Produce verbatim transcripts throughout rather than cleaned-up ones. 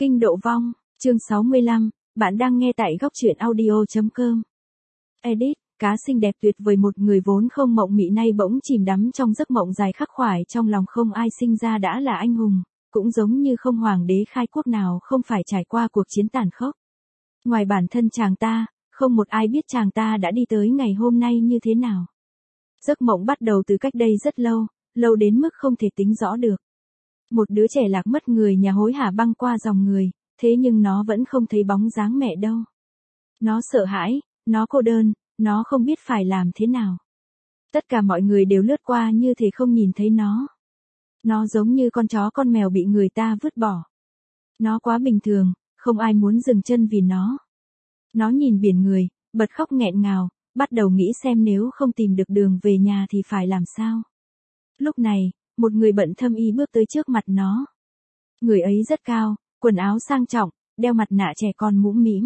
Kinh độ vong, chương sáu mươi lăm, bạn đang nghe tại góc truyện audio.com. Edit, cá xinh đẹp tuyệt vời một người vốn không mộng mị nay bỗng chìm đắm trong giấc mộng dài khắc khoải trong lòng không ai sinh ra đã là anh hùng, cũng giống như không hoàng đế khai quốc nào không phải trải qua cuộc chiến tàn khốc. Ngoài bản thân chàng ta, không một ai biết chàng ta đã đi tới ngày hôm nay như thế nào. Giấc mộng bắt đầu từ cách đây rất lâu, lâu đến mức không thể tính rõ được. Một đứa trẻ lạc mất người nhà hối hả băng qua dòng người, thế nhưng nó vẫn không thấy bóng dáng mẹ đâu. Nó sợ hãi, nó cô đơn, nó không biết phải làm thế nào. Tất cả mọi người đều lướt qua như thể không nhìn thấy nó. Nó giống như con chó con mèo bị người ta vứt bỏ. Nó quá bình thường, không ai muốn dừng chân vì nó. Nó nhìn biển người, bật khóc nghẹn ngào, bắt đầu nghĩ xem nếu không tìm được đường về nhà thì phải làm sao. Lúc này, một người bận thâm y bước tới trước mặt nó. Người ấy rất cao, quần áo sang trọng, đeo mặt nạ trẻ con mũm mĩm.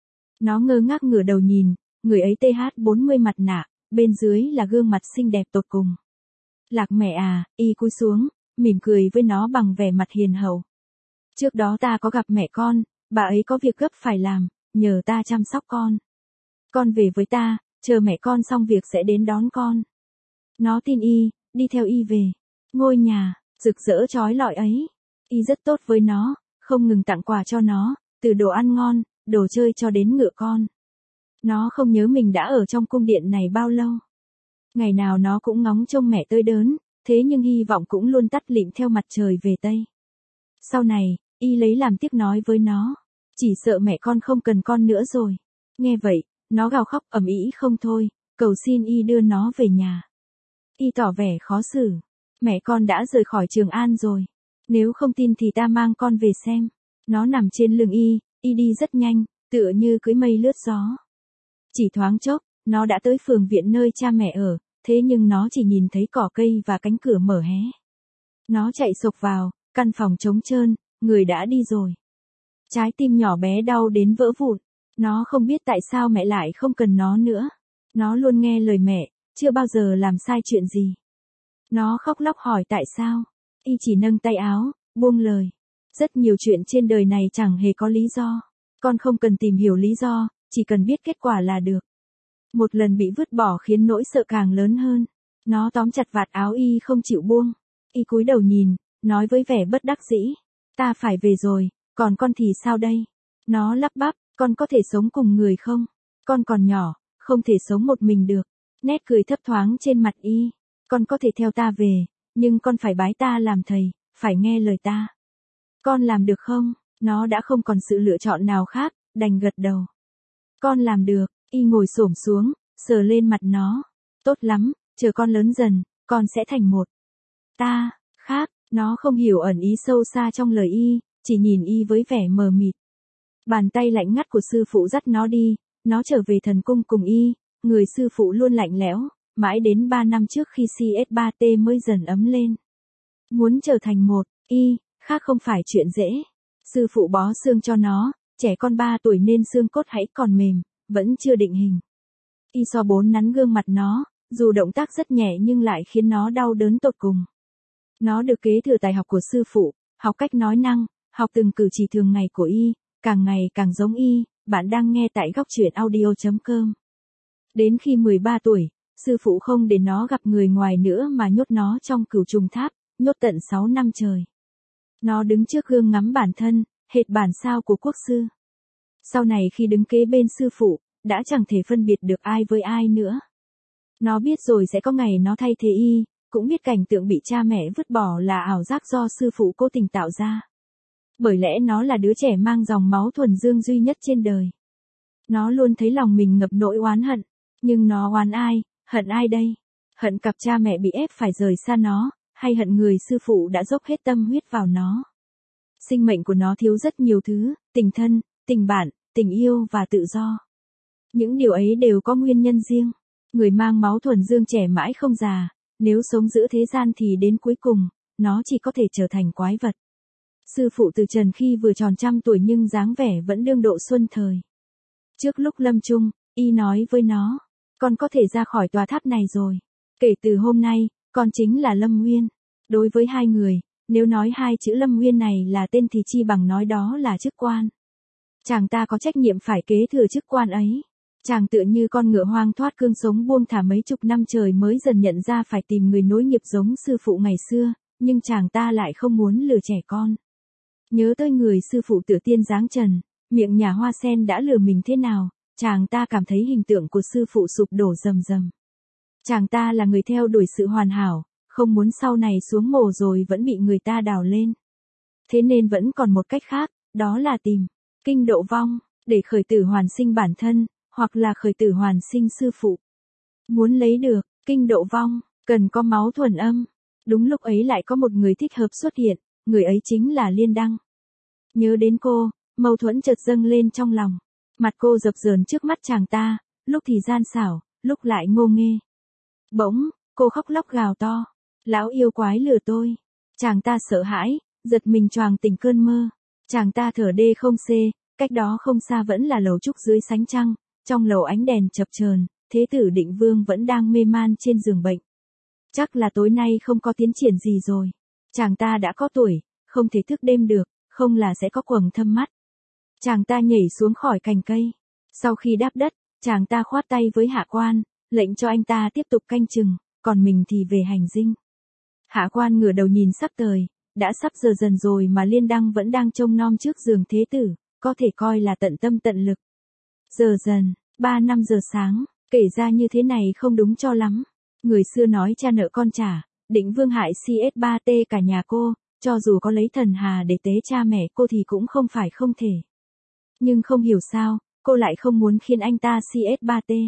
Nó ngơ ngác ngửa đầu nhìn, người ấy tê hát bốn mươi mặt nạ, bên dưới là gương mặt xinh đẹp tột cùng. Lạc mẹ à, y cúi xuống, mỉm cười với nó bằng vẻ mặt hiền hậu. Trước đó ta có gặp mẹ con, bà ấy có việc gấp phải làm, nhờ ta chăm sóc con. Con về với ta, chờ mẹ con xong việc sẽ đến đón con. Nó tin y, đi theo y về. Ngôi nhà, rực rỡ chói lọi ấy. Y rất tốt với nó, không ngừng tặng quà cho nó, từ đồ ăn ngon, đồ chơi cho đến ngựa con. Nó không nhớ mình đã ở trong cung điện này bao lâu. Ngày nào nó cũng ngóng trông mẹ tươi đớn, thế nhưng hy vọng cũng luôn tắt lịm theo mặt trời về Tây. Sau này, y lấy làm tiếc nói với nó, chỉ sợ mẹ con không cần con nữa rồi. Nghe vậy, nó gào khóc ầm ĩ không thôi, cầu xin y đưa nó về nhà. Y tỏ vẻ khó xử. Mẹ con đã rời khỏi Trường An rồi. Nếu không tin thì ta mang con về xem. Nó nằm trên lưng y, y đi rất nhanh, tựa như cưỡi mây lướt gió. Chỉ thoáng chốc, nó đã tới phường viện nơi cha mẹ ở, thế nhưng nó chỉ nhìn thấy cỏ cây và cánh cửa mở hé. Nó chạy sộc vào, căn phòng trống trơn, người đã đi rồi. Trái tim nhỏ bé đau đến vỡ vụn. Nó không biết tại sao mẹ lại không cần nó nữa. Nó luôn nghe lời mẹ, chưa bao giờ làm sai chuyện gì. Nó khóc lóc hỏi tại sao. Y chỉ nâng tay áo, buông lời. Rất nhiều chuyện trên đời này chẳng hề có lý do. Con không cần tìm hiểu lý do, chỉ cần biết kết quả là được. Một lần bị vứt bỏ khiến nỗi sợ càng lớn hơn. Nó tóm chặt vạt áo y không chịu buông. Y cúi đầu nhìn, nói với vẻ bất đắc dĩ. Ta phải về rồi, còn con thì sao đây? Nó lắp bắp, con có thể sống cùng người không? Con còn nhỏ, không thể sống một mình được. Nét cười thấp thoáng trên mặt y. Con có thể theo ta về, nhưng con phải bái ta làm thầy, phải nghe lời ta. Con làm được không? Nó đã không còn sự lựa chọn nào khác, đành gật đầu. Con làm được, y ngồi xổm xuống, sờ lên mặt nó. Tốt lắm, chờ con lớn dần, con sẽ thành một. Ta, khác, nó không hiểu ẩn ý sâu xa trong lời y, chỉ nhìn y với vẻ mờ mịt. Bàn tay lạnh ngắt của sư phụ dắt nó đi, nó trở về thần cung cùng y, người sư phụ luôn lạnh lẽo, mãi đến ba năm trước khi C S ba T mới dần ấm lên. Muốn trở thành một, y, khác không phải chuyện dễ. Sư phụ bó xương cho nó, trẻ con ba tuổi nên xương cốt hãy còn mềm, vẫn chưa định hình. Y so bốn nắn gương mặt nó, dù động tác rất nhẹ nhưng lại khiến nó đau đớn tột cùng. Nó được kế thừa tài học của sư phụ, học cách nói năng, học từng cử chỉ thường ngày của y, càng ngày càng giống y. Bạn đang nghe tại góc truyện audio.com. Đến khi mười ba tuổi, sư phụ không để nó gặp người ngoài nữa mà nhốt nó trong cửu trùng tháp, nhốt tận sáu năm trời. Nó đứng trước gương ngắm bản thân, hệt bản sao của quốc sư. Sau này khi đứng kế bên sư phụ, đã chẳng thể phân biệt được ai với ai nữa. Nó biết rồi sẽ có ngày nó thay thế y, cũng biết cảnh tượng bị cha mẹ vứt bỏ là ảo giác do sư phụ cố tình tạo ra. Bởi lẽ nó là đứa trẻ mang dòng máu thuần dương duy nhất trên đời. Nó luôn thấy lòng mình ngập nỗi oán hận. Nhưng nó oán ai, hận ai đây? Hận cặp cha mẹ bị ép phải rời xa nó, hay hận người sư phụ đã dốc hết tâm huyết vào nó? Sinh mệnh của nó thiếu rất nhiều thứ, tình thân, tình bạn, tình yêu và tự do. Những điều ấy đều có nguyên nhân riêng. Người mang máu thuần dương trẻ mãi không già, nếu sống giữa thế gian thì đến cuối cùng, nó chỉ có thể trở thành quái vật. Sư phụ từ trần khi vừa tròn trăm tuổi nhưng dáng vẻ vẫn đương độ xuân thời. Trước lúc lâm chung, y nói với nó, con có thể ra khỏi tòa tháp này rồi. Kể từ hôm nay, con chính là Lâm Nguyên. Đối với hai người, Nếu nói hai chữ Lâm Nguyên này là tên thì chi bằng nói đó là chức quan. Chàng ta có trách nhiệm phải kế thừa chức quan ấy. Chàng tựa như con ngựa hoang thoát cương sống buông thả mấy chục năm trời mới dần nhận ra phải tìm người nối nghiệp giống sư phụ ngày xưa, nhưng chàng ta lại không muốn lừa trẻ con. Nhớ tới người sư phụ Tử Tiên dáng trần, miệng nhà hoa sen đã lừa mình thế nào, chàng ta cảm thấy hình tượng của sư phụ sụp đổ rầm rầm. Chàng ta là người theo đuổi sự hoàn hảo, không muốn sau này xuống mồ rồi vẫn bị người ta đào lên. Thế nên vẫn còn một cách khác, đó là tìm kinh độ vong, để khởi tử hoàn sinh bản thân, hoặc là khởi tử hoàn sinh sư phụ. Muốn lấy được kinh độ vong, cần có máu thuần âm. Đúng lúc ấy lại có một người thích hợp xuất hiện, người ấy chính là Liên Đăng. Nhớ đến cô, mâu thuẫn chợt dâng lên trong lòng. Mặt cô dập dờn trước mắt chàng ta, lúc thì gian xảo, lúc lại ngô nghê. Bỗng, cô khóc lóc gào to. Lão yêu quái lừa tôi. Chàng ta sợ hãi, giật mình choàng tỉnh cơn mơ. Chàng ta thở đê không xê, cách đó không xa vẫn là lầu trúc dưới sánh trăng. Trong lầu ánh đèn chập chờn, Thế tử Định Vương vẫn đang mê man trên giường bệnh. Chắc là tối nay không có tiến triển gì rồi. Chàng ta đã có tuổi, không thể thức đêm được, không là sẽ có quầng thâm mắt. Chàng ta nhảy xuống khỏi cành cây. Sau khi đáp đất, chàng ta khoát tay với Hạ Quan, lệnh cho anh ta tiếp tục canh chừng, còn mình thì về hành dinh. Hạ Quan ngửa đầu nhìn sắc trời, đã sắp giờ dần rồi mà Liên Đăng vẫn đang trông nom trước giường Thế tử, có thể coi là tận tâm tận lực. Giờ dần, ba năm giờ sáng, kể ra như thế này không đúng cho lắm. Người xưa nói cha nợ con trả, Định Vương hại xê ét ba tê cả nhà cô, cho dù có lấy thần hà để tế cha mẹ cô thì cũng không phải không thể. Nhưng không hiểu sao, cô lại không muốn khiến anh ta xê ét ba tê.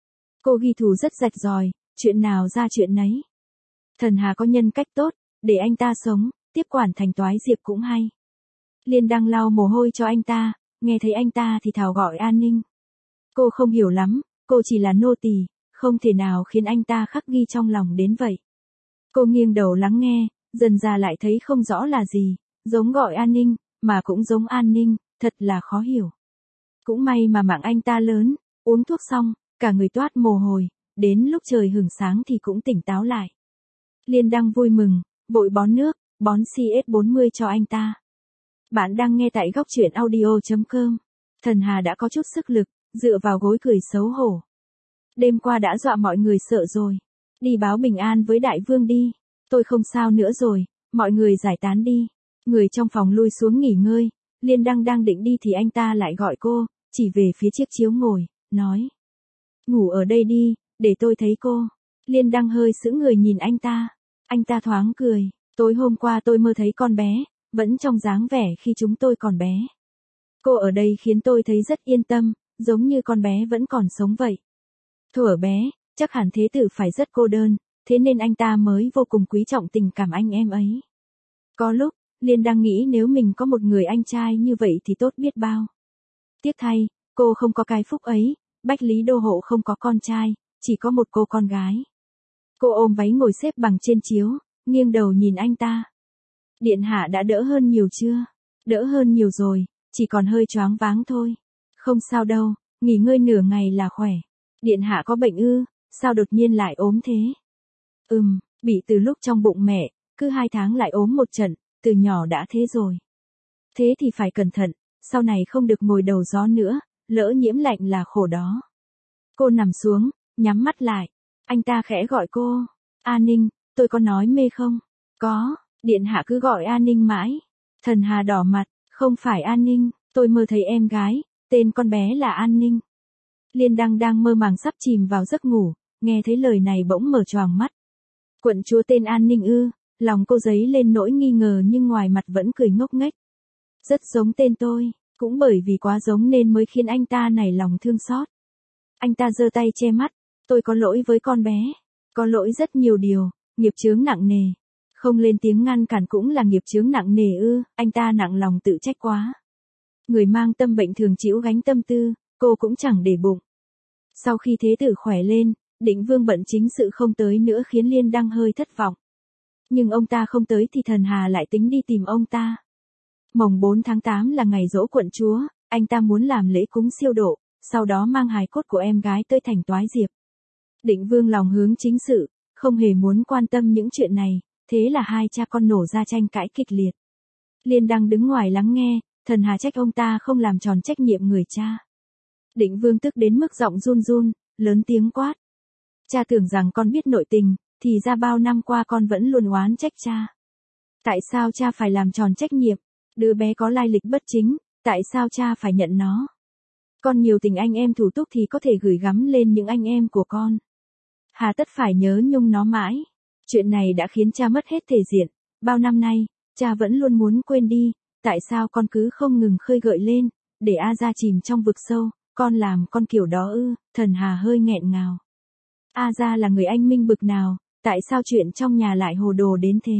Cô ghi thù rất rạch ròi, chuyện nào ra chuyện nấy. Thần hà có nhân cách tốt, để anh ta sống, tiếp quản thành Toái Diệp cũng hay. Liên Đăng lau mồ hôi cho anh ta, nghe thấy anh ta thì thào gọi an ninh. Cô không hiểu lắm, cô chỉ là nô tỳ, không thể nào khiến anh ta khắc ghi trong lòng đến vậy. Cô nghiêng đầu lắng nghe, dần ra lại thấy không rõ là gì, giống gọi an ninh, mà cũng giống an ninh, thật là khó hiểu. Cũng may mà mạng anh ta lớn, uống thuốc xong, cả người toát mồ hôi, đến lúc trời hửng sáng thì cũng tỉnh táo lại. Liên Đăng vui mừng, vội bón nước, bón xê ét bốn mươi cho anh ta. Bạn đang nghe tại góc truyện audio chấm com. Thần Hà đã có chút sức lực, dựa vào gối cười xấu hổ. Đêm qua đã dọa mọi người sợ rồi. Đi báo bình an với đại vương đi. Tôi không sao nữa rồi, mọi người giải tán đi. Người trong phòng lui xuống nghỉ ngơi. Liên Đăng đang định đi thì anh ta lại gọi cô, chỉ về phía chiếc chiếu ngồi, nói. Ngủ ở đây đi, để tôi thấy cô. Liên Đăng hơi sững người nhìn anh ta. Anh ta thoáng cười. Tối hôm qua tôi mơ thấy con bé, vẫn trong dáng vẻ khi chúng tôi còn bé. Cô ở đây khiến tôi thấy rất yên tâm, giống như con bé vẫn còn sống vậy. Thuở bé, chắc hẳn Thế tử phải rất cô đơn, thế nên anh ta mới vô cùng quý trọng tình cảm anh em ấy. Có lúc, Liên đang nghĩ nếu mình có một người anh trai như vậy thì tốt biết bao. Tiếc thay, cô không có cái phúc ấy, Bách Lý Đô Hộ không có con trai, chỉ có một cô con gái. Cô ôm váy ngồi xếp bằng trên chiếu, nghiêng đầu nhìn anh ta. Điện hạ đã đỡ hơn nhiều chưa? Đỡ hơn nhiều rồi, chỉ còn hơi choáng váng thôi. Không sao đâu, nghỉ ngơi nửa ngày là khỏe. Điện hạ có bệnh ư, sao đột nhiên lại ốm thế? Ừm, bị từ lúc trong bụng mẹ, cứ hai tháng lại ốm một trận, từ nhỏ đã thế rồi. Thế thì phải cẩn thận, sau này không được ngồi đầu gió nữa, lỡ nhiễm lạnh là khổ đó. Cô nằm xuống, nhắm mắt lại. Anh ta khẽ gọi cô. An Ninh, tôi có nói mê không? Có, điện hạ cứ gọi An Ninh mãi. Thần Hà đỏ mặt, không phải An Ninh, tôi mơ thấy em gái, tên con bé là An Ninh. Liên Đăng đang mơ màng sắp chìm vào giấc ngủ, nghe thấy lời này bỗng mở choàng mắt. Quận chúa tên An Ninh ư? Lòng cô dấy lên nỗi nghi ngờ nhưng ngoài mặt vẫn cười ngốc nghếch. Rất giống tên tôi, cũng bởi vì quá giống nên mới khiến anh ta nảy lòng thương xót. Anh ta giơ tay che mắt, tôi có lỗi với con bé, có lỗi rất nhiều điều, nghiệp chướng nặng nề. Không lên tiếng ngăn cản cũng là nghiệp chướng nặng nề ư, anh ta nặng lòng tự trách quá. Người mang tâm bệnh thường chịu gánh tâm tư, cô cũng chẳng để bụng. Sau khi Thế tử khỏe lên, Định Vương bận chính sự không tới nữa khiến Liên Đăng hơi thất vọng. Nhưng ông ta không tới thì Thần Hà lại tính đi tìm ông ta. Mồng bốn tháng tám là ngày giỗ quận chúa, anh ta muốn làm lễ cúng siêu độ, sau đó mang hài cốt của em gái tới thành Toái Diệp. Định Vương lòng hướng chính sự, không hề muốn quan tâm những chuyện này, thế là hai cha con nổ ra tranh cãi kịch liệt. Liên Đăng đứng ngoài lắng nghe, Thần Hà trách ông ta không làm tròn trách nhiệm người cha. Định Vương tức đến mức giọng run run, lớn tiếng quát. Cha tưởng rằng con biết nội tình, thì ra bao năm qua con vẫn luôn oán trách cha. Tại sao cha phải làm tròn trách nhiệm? Đứa bé có lai lịch bất chính, tại sao cha phải nhận nó? Con nhiều tình anh em thủ túc thì có thể gửi gắm lên những anh em của con. Hà tất phải nhớ nhung nó mãi. Chuyện này đã khiến cha mất hết thể diện. Bao năm nay, cha vẫn luôn muốn quên đi, tại sao con cứ không ngừng khơi gợi lên, để A Gia chìm trong vực sâu, con làm con kiểu đó ư? Thần Hà hơi nghẹn ngào. A Gia là người anh minh bực nào, tại sao chuyện trong nhà lại hồ đồ đến thế?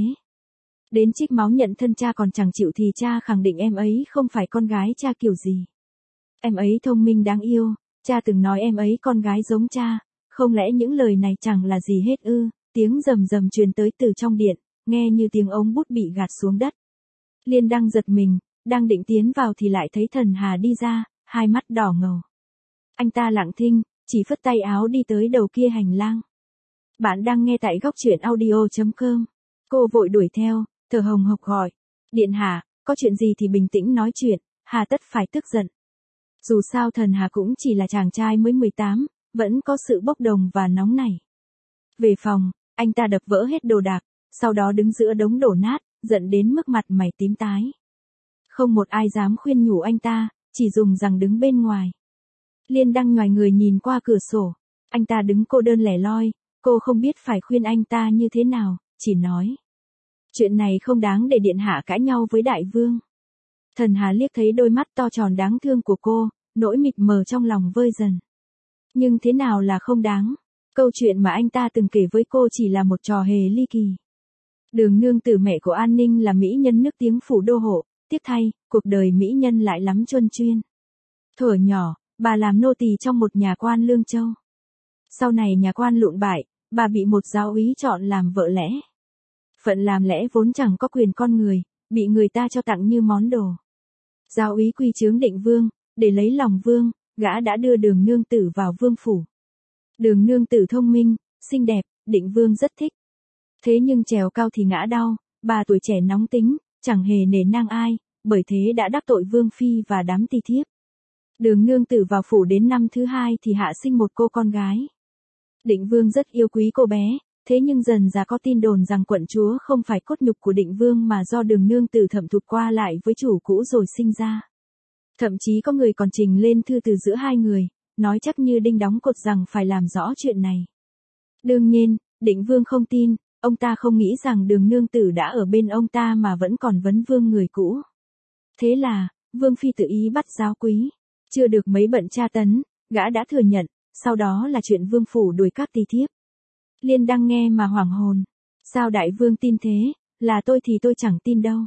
Đến trích máu nhận thân cha còn chẳng chịu thì cha khẳng định em ấy không phải con gái cha kiểu gì. Em ấy thông minh đáng yêu, cha từng nói em ấy con gái giống cha, không lẽ những lời này chẳng là gì hết ư? Tiếng rầm rầm truyền tới từ trong điện, nghe như tiếng ống bút bị gạt xuống đất. Liên Đăng giật mình, đang định tiến vào thì lại thấy Thần Hà đi ra, hai mắt đỏ ngầu. Anh ta lặng thinh, chỉ phất tay áo đi tới đầu kia hành lang. Bạn đang nghe tại góc truyện audio chấm com. Cô vội đuổi theo, thở hồng hộc gọi. Điện hạ, có chuyện gì thì bình tĩnh nói chuyện, hà tất phải tức giận. Dù sao Thần Hà cũng chỉ là chàng trai mới mười tám, vẫn có sự bốc đồng và nóng nảy. Về phòng, anh ta đập vỡ hết đồ đạc, sau đó đứng giữa đống đổ nát, giận đến mức mặt mày tím tái. Không một ai dám khuyên nhủ anh ta, chỉ dùng rằng đứng bên ngoài. Liên Đăng nhoài người nhìn qua cửa sổ, anh ta đứng cô đơn lẻ loi, cô không biết phải khuyên anh ta như thế nào, chỉ nói. Chuyện này không đáng để điện hạ cãi nhau với đại vương. Thần Hà liếc thấy đôi mắt to tròn đáng thương của cô, nỗi mịt mờ trong lòng vơi dần. Nhưng thế nào là không đáng? Câu chuyện mà anh ta từng kể với cô chỉ là một trò hề ly kỳ. Đường nương tử mẹ của An Ninh là mỹ nhân nước tiếng phủ đô hộ, tiếc thay, cuộc đời mỹ nhân lại lắm chuân chuyên. Thuở nhỏ, bà làm nô tỳ trong một nhà quan Lương Châu. Sau này nhà quan lụn bại, bà bị một giáo úy chọn làm vợ lẽ. Phận làm lẽ vốn chẳng có quyền con người, bị người ta cho tặng như món đồ. Giáo úy quy chướng Định Vương, để lấy lòng vương, gã đã đưa Đường nương tử vào vương phủ. Đường nương tử thông minh, xinh đẹp, Định Vương rất thích. Thế nhưng trèo cao thì ngã đau, bà tuổi trẻ nóng tính, chẳng hề nể nang ai, bởi thế đã đắc tội vương phi và đám tỳ thiếp. Đường nương tử vào phủ đến năm thứ hai thì hạ sinh một cô con gái. Định Vương rất yêu quý cô bé, thế nhưng dần dà có tin đồn rằng quận chúa không phải cốt nhục của Định Vương mà do Đường nương tử thẩm thụt qua lại với chủ cũ rồi sinh ra. Thậm chí có người còn trình lên thư từ giữa hai người, nói chắc như đinh đóng cột rằng phải làm rõ chuyện này. Đương nhiên, Định Vương không tin, ông ta không nghĩ rằng Đường nương tử đã ở bên ông ta mà vẫn còn vấn vương người cũ. Thế là, vương phi tự ý bắt giáo quý. Chưa được mấy bận tra tấn, gã đã thừa nhận, sau đó là chuyện vương phủ đuổi các tỳ thiếp. Liên Đăng nghe mà hoảng hồn. Sao đại vương tin thế, là tôi thì tôi chẳng tin đâu.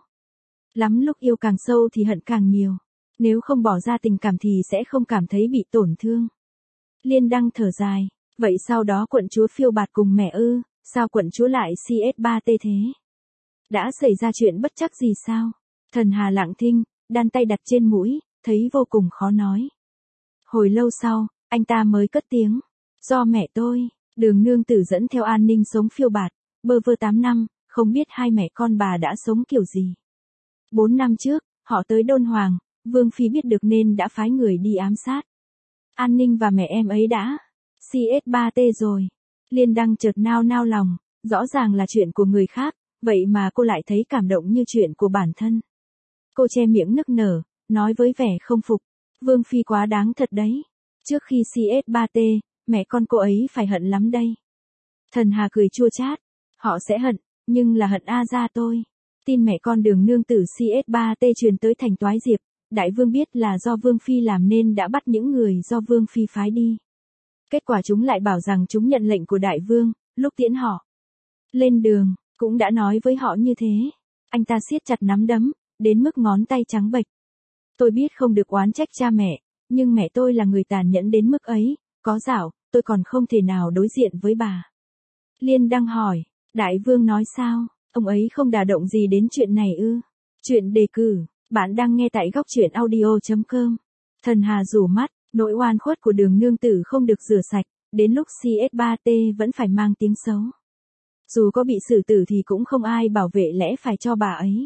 Lắm lúc yêu càng sâu thì hận càng nhiều. Nếu không bỏ ra tình cảm thì sẽ không cảm thấy bị tổn thương. Liên Đăng thở dài, vậy sau đó quận chúa phiêu bạt cùng mẹ ư, sao quận chúa lại xê ét ba tê thế? Đã xảy ra chuyện bất trắc gì sao? Thần Hà lặng thinh, đan tay đặt trên mũi, thấy vô cùng khó nói. Hồi lâu sau, anh ta mới cất tiếng. Do mẹ tôi, Đường nương tử dẫn theo An Ninh sống phiêu bạt, bơ vơ tám năm, không biết hai mẹ con bà đã sống kiểu gì. Bốn năm trước, họ tới Đôn Hoàng, Vương Phi biết được nên đã phái người đi ám sát. An Ninh và mẹ em ấy đã xê ét ba tê rồi. Liên Đăng chợt nao nao lòng, rõ ràng là chuyện của người khác, vậy mà cô lại thấy cảm động như chuyện của bản thân. Cô che miệng nức nở, nói với vẻ không phục. Vương Phi quá đáng thật đấy. Trước khi xê ét ba tê, mẹ con cô ấy phải hận lắm đây. Thần Hà cười chua chát. Họ sẽ hận, nhưng là hận A Gia tôi. Tin mẹ con Đường nương tử xê ét ba tê truyền tới thành Toái Diệp. Đại vương biết là do Vương Phi làm nên đã bắt những người do Vương Phi phái đi. Kết quả chúng lại bảo rằng chúng nhận lệnh của đại vương, lúc tiễn họ lên đường, cũng đã nói với họ như thế. Anh ta siết chặt nắm đấm, đến mức ngón tay trắng bệch. Tôi biết không được oán trách cha mẹ, nhưng mẹ tôi là người tàn nhẫn đến mức ấy, có dạo, tôi còn không thể nào đối diện với bà. Liên Đăng hỏi, đại vương nói sao, ông ấy không đả động gì đến chuyện này ư? Chuyện đề cử, bạn đang nghe tại góc truyện audio chấm com. Thần Hà rủ mắt, nỗi oan khuất của Đường nương tử không được rửa sạch, đến lúc xê ét ba tê vẫn phải mang tiếng xấu. Dù có bị xử tử thì cũng không ai bảo vệ lẽ phải cho bà ấy.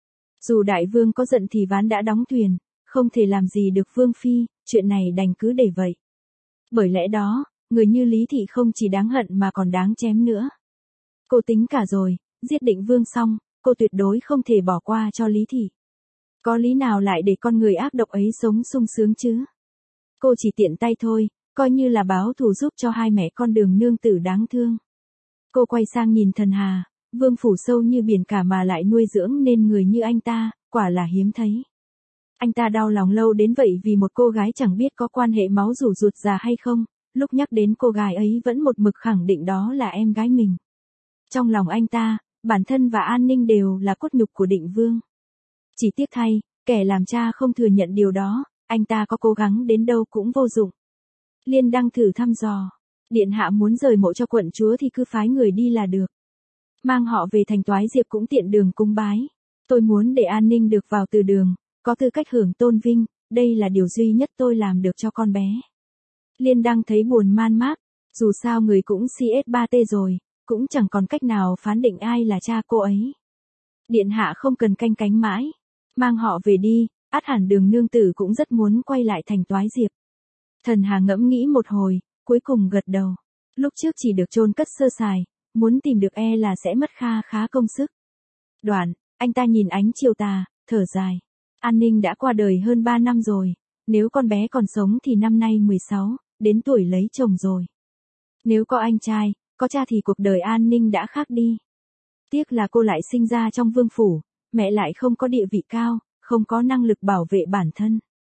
Dù đại vương có giận thì ván đã đóng thuyền, không thể làm gì được vương phi, chuyện này đành cứ để vậy. Bởi lẽ đó, người như Lý Thị không chỉ đáng hận mà còn đáng chém nữa. Cô tính cả rồi, giết Định Vương xong, cô tuyệt đối không thể bỏ qua cho Lý Thị. Có lý nào lại để con người ác độc ấy sống sung sướng chứ? Cô chỉ tiện tay thôi, coi như là báo thù giúp cho hai mẹ con Đường nương tử đáng thương. Cô quay sang nhìn Thần Hà, vương phủ sâu như biển cả mà lại nuôi dưỡng nên người như anh ta, quả là hiếm thấy. Anh ta đau lòng lâu đến vậy vì một cô gái chẳng biết có quan hệ máu rủ ruột già hay không, lúc nhắc đến cô gái ấy vẫn một mực khẳng định đó là em gái mình. Trong lòng anh ta, bản thân và An Ninh đều là cốt nhục của Định Vương. Chỉ tiếc thay, kẻ làm cha không thừa nhận điều đó, anh ta có cố gắng đến đâu cũng vô dụng. Liên Đăng thử thăm dò, điện hạ muốn rời mộ cho quận chúa thì cứ phái người đi là được. Mang họ về thành Toái Diệp cũng tiện đường cung bái. Tôi muốn để An Ninh được vào từ đường, có tư cách hưởng tôn vinh, đây là điều duy nhất tôi làm được cho con bé. Liên Đăng thấy buồn man mác, dù sao người cũng xê ét ba tê rồi, cũng chẳng còn cách nào phán định ai là cha cô ấy. Điện hạ không cần canh cánh mãi, mang họ về đi, ắt hẳn Đường nương tử cũng rất muốn quay lại thành Toái Diệp. Thần Hà ngẫm nghĩ một hồi, cuối cùng gật đầu. Lúc trước chỉ được chôn cất sơ sài, muốn tìm được e là sẽ mất kha khá công sức. Đoạn, anh ta nhìn ánh chiều tà, thở dài. An Ninh đã qua đời hơn ba năm rồi, nếu con bé còn sống thì năm nay mười sáu, đến tuổi lấy chồng rồi. Nếu có anh trai, có cha thì cuộc đời An Ninh đã khác đi. Tiếc là cô lại sinh ra trong vương phủ, mẹ lại không có địa vị cao, không có năng lực bảo vệ bản thân.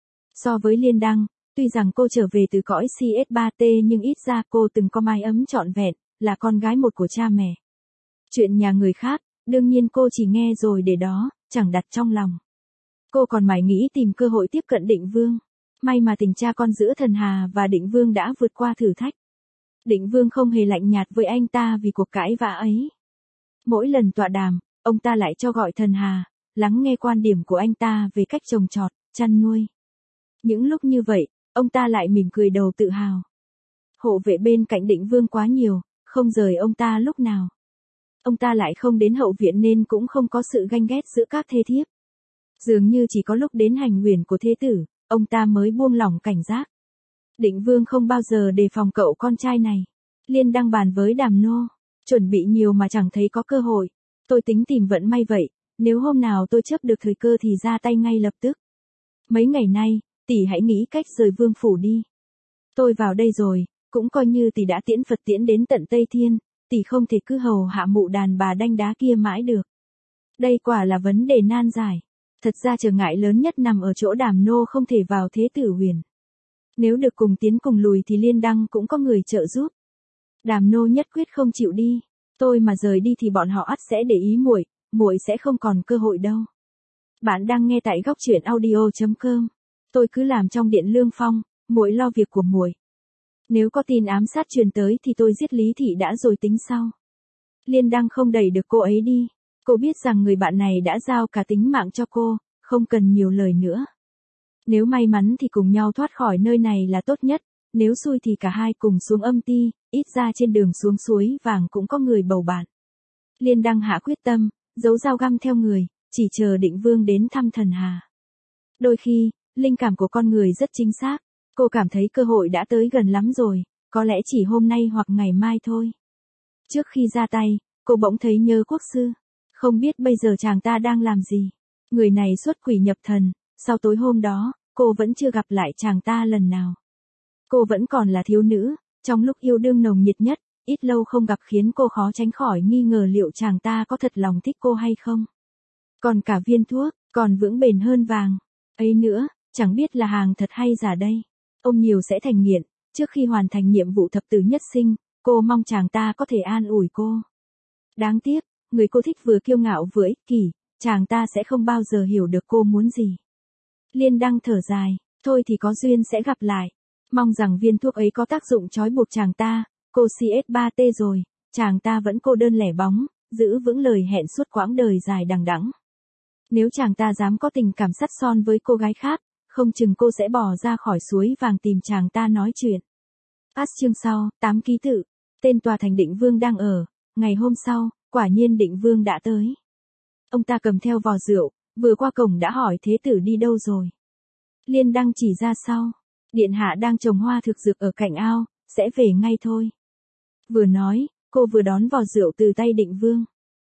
So với Liên Đăng, tuy rằng cô trở về từ cõi xê ét ba tê nhưng ít ra cô từng có mái ấm trọn vẹn, là con gái một của cha mẹ. Chuyện nhà người khác, đương nhiên cô chỉ nghe rồi để đó, chẳng đặt trong lòng. Cô còn mải nghĩ tìm cơ hội tiếp cận Định Vương. May mà tình cha con giữa Thần Hà và Định Vương đã vượt qua thử thách. Định Vương không hề lạnh nhạt với anh ta vì cuộc cãi vã ấy. Mỗi lần tọa đàm, ông ta lại cho gọi Thần Hà, lắng nghe quan điểm của anh ta về cách trồng trọt, chăn nuôi. Những lúc như vậy, ông ta lại mỉm cười đầu tự hào. Hộ vệ bên cạnh Định Vương quá nhiều, không rời ông ta lúc nào. Ông ta lại không đến hậu viện nên cũng không có sự ganh ghét giữa các thê thiếp. Dường như chỉ có lúc đến hành huyền của thế tử, ông ta mới buông lỏng cảnh giác. Định Vương không bao giờ đề phòng cậu con trai này. Liên Đăng bàn với Đàm Nô, chuẩn bị nhiều mà chẳng thấy có cơ hội. Tôi tính tìm vận may vậy, nếu hôm nào tôi chấp được thời cơ thì ra tay ngay lập tức. Mấy ngày nay, tỷ hãy nghĩ cách rời vương phủ đi. Tôi vào đây rồi, cũng coi như tỷ đã tiễn Phật tiễn đến tận Tây Thiên, tỷ không thể cứ hầu hạ mụ đàn bà đanh đá kia mãi được. Đây quả là vấn đề nan giải. Thật ra trở ngại lớn nhất nằm ở chỗ Đàm Nô không thể vào thế tử huyền. Nếu được cùng tiến cùng lùi thì Liên Đăng cũng có người trợ giúp. Đàm Nô nhất quyết không chịu đi. Tôi mà rời đi thì bọn họ ắt sẽ để ý muội, muội sẽ không còn cơ hội đâu. Bạn đang nghe tại góc truyện audio chấm com. Tôi cứ làm trong điện Lương Phong, muội lo việc của muội. Nếu có tin ám sát truyền tới thì tôi giết Lý Thị đã rồi tính sau. Liên Đăng không đẩy được cô ấy đi. Cô biết rằng người bạn này đã giao cả tính mạng cho cô, không cần nhiều lời nữa. Nếu may mắn thì cùng nhau thoát khỏi nơi này là tốt nhất, nếu xui thì cả hai cùng xuống âm ti, ít ra trên đường xuống suối vàng cũng có người bầu bạn. Liên Đăng hạ quyết tâm, giấu dao găm theo người, chỉ chờ Định Vương đến thăm Thần Hà. Đôi khi, linh cảm của con người rất chính xác, cô cảm thấy cơ hội đã tới gần lắm rồi, có lẽ chỉ hôm nay hoặc ngày mai thôi. Trước khi ra tay, cô bỗng thấy nhớ Quốc sư. Không biết bây giờ chàng ta đang làm gì. Người này xuất quỷ nhập thần, sau tối hôm đó, cô vẫn chưa gặp lại chàng ta lần nào. Cô vẫn còn là thiếu nữ, trong lúc yêu đương nồng nhiệt nhất, ít lâu không gặp khiến cô khó tránh khỏi nghi ngờ liệu chàng ta có thật lòng thích cô hay không. Còn cả viên thuốc, còn vững bền hơn vàng. Ấy nữa, chẳng biết là hàng thật hay giả đây. Ôm nhiều sẽ thành nghiện, trước khi hoàn thành nhiệm vụ thập tử nhất sinh, cô mong chàng ta có thể an ủi cô. Đáng tiếc, người cô thích vừa kiêu ngạo vừa ích kỷ, chàng ta sẽ không bao giờ hiểu được cô muốn gì. Liên Đăng thở dài, thôi thì có duyên sẽ gặp lại. Mong rằng viên thuốc ấy có tác dụng trói buộc chàng ta, cô xê ét ba tê rồi, chàng ta vẫn cô đơn lẻ bóng, giữ vững lời hẹn suốt quãng đời dài đằng đẵng. Nếu chàng ta dám có tình cảm sắt son với cô gái khác, không chừng cô sẽ bỏ ra khỏi suối vàng tìm chàng ta nói chuyện. Pass chương sau, tám ký tự, tên tòa thành Định Vương đang ở, Ngày hôm sau, quả nhiên Định Vương đã tới. Ông ta cầm theo vò rượu, vừa qua cổng đã hỏi thế tử đi đâu rồi. Liên Đăng chỉ ra sau. Điện hạ đang trồng hoa thực dược ở cạnh ao, sẽ về ngay thôi. Vừa nói, cô vừa đón vò rượu từ tay Định Vương.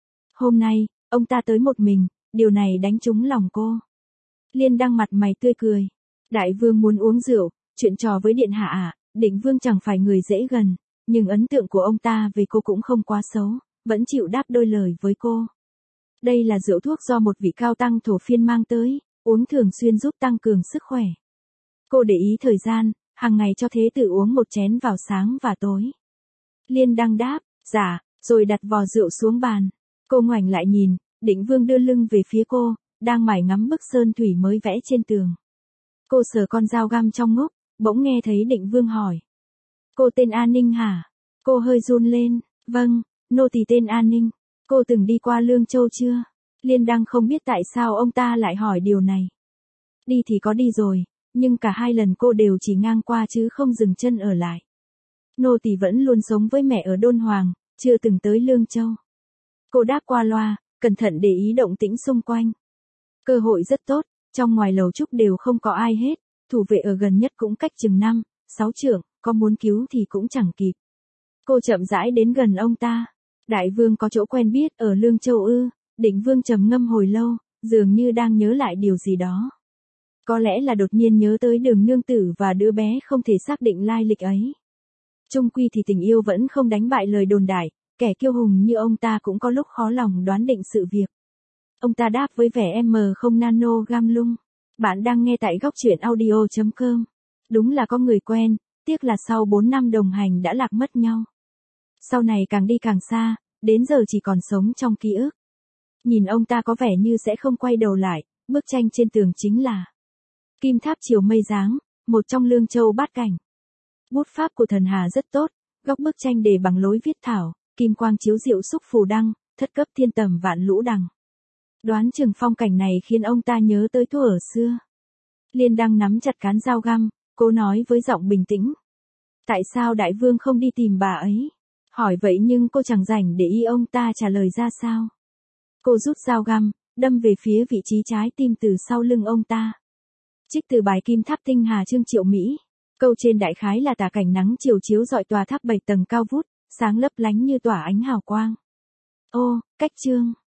Hôm nay, ông ta tới một mình, điều này đánh trúng lòng cô. Liên Đăng mặt mày tươi cười. Đại vương muốn uống rượu, chuyện trò với điện hạ à, Định Vương chẳng phải người dễ gần, nhưng ấn tượng của ông ta về cô cũng không quá xấu, vẫn chịu đáp đôi lời với cô. Đây là rượu thuốc do một vị cao tăng thổ phiên mang tới, uống thường xuyên giúp tăng cường sức khỏe. Cô để ý thời gian, hàng ngày cho thế tử uống một chén vào sáng và tối. Liên Đăng đáp, dạ, rồi đặt vò rượu xuống bàn. Cô ngoảnh lại nhìn, Định Vương đưa lưng về phía cô, đang mải ngắm bức sơn thủy mới vẽ trên tường. Cô sờ con dao găm trong ngúc, bỗng nghe thấy Định Vương hỏi. Cô tên An Ninh hả? Cô hơi run lên, vâng, nô tỳ tên An Ninh. Cô từng đi qua Lương Châu chưa? Liên Đăng không biết tại sao ông ta lại hỏi điều này. Đi thì có đi rồi, nhưng cả hai lần cô đều chỉ ngang qua chứ không dừng chân ở lại. Nô tỳ vẫn luôn sống với mẹ ở Đôn Hoàng, chưa từng tới Lương Châu. Cô đáp qua loa, cẩn thận để ý động tĩnh xung quanh. Cơ hội rất tốt, trong ngoài lầu trúc đều không có ai hết, thủ vệ ở gần nhất cũng cách chừng năm, sáu trượng, có muốn cứu thì cũng chẳng kịp. Cô chậm rãi đến gần ông ta. Đại vương có chỗ quen biết ở Lương Châu ư? Định Vương trầm ngâm hồi lâu, dường như đang nhớ lại điều gì đó. Có lẽ là đột nhiên nhớ tới Đường nương tử và đứa bé không thể xác định lai lịch ấy. Chung quy thì tình yêu vẫn không đánh bại lời đồn đại, kẻ kiêu hùng như ông ta cũng có lúc khó lòng đoán định sự việc. Ông ta đáp với vẻ em mờ không nano gam lung. Bạn đang nghe tại góc truyện audio chấm com. Đúng là có người quen, tiếc là sau bốn năm đồng hành đã lạc mất nhau. Sau này càng đi càng xa, đến giờ chỉ còn sống trong ký ức. Nhìn ông ta có vẻ như sẽ không quay đầu lại, bức tranh trên tường chính là Kim Tháp Chiều Mây Giáng, một trong Lương Châu bát cảnh. Bút pháp của thần Hà rất tốt, góc bức tranh để bằng lối viết thảo, kim quang chiếu diệu xúc phù đăng, thất cấp thiên tầm vạn lũ đằng. Đoán chừng phong cảnh này khiến ông ta nhớ tới thuở ở xưa. Liên Đăng nắm chặt cán dao găm, cô nói với giọng bình tĩnh. Tại sao đại vương không đi tìm bà ấy? Hỏi vậy nhưng cô chẳng rảnh để ý ông ta trả lời ra sao. Cô rút dao găm, đâm về phía vị trí trái tim từ sau lưng ông ta. Trích từ bài Kim Tháp Tinh Hà Chương Triệu Mỹ. Câu trên đại khái là tả cảnh nắng chiều chiếu rọi tòa tháp bảy tầng cao vút, sáng lấp lánh như tỏa ánh hào quang. Ô, cách chương.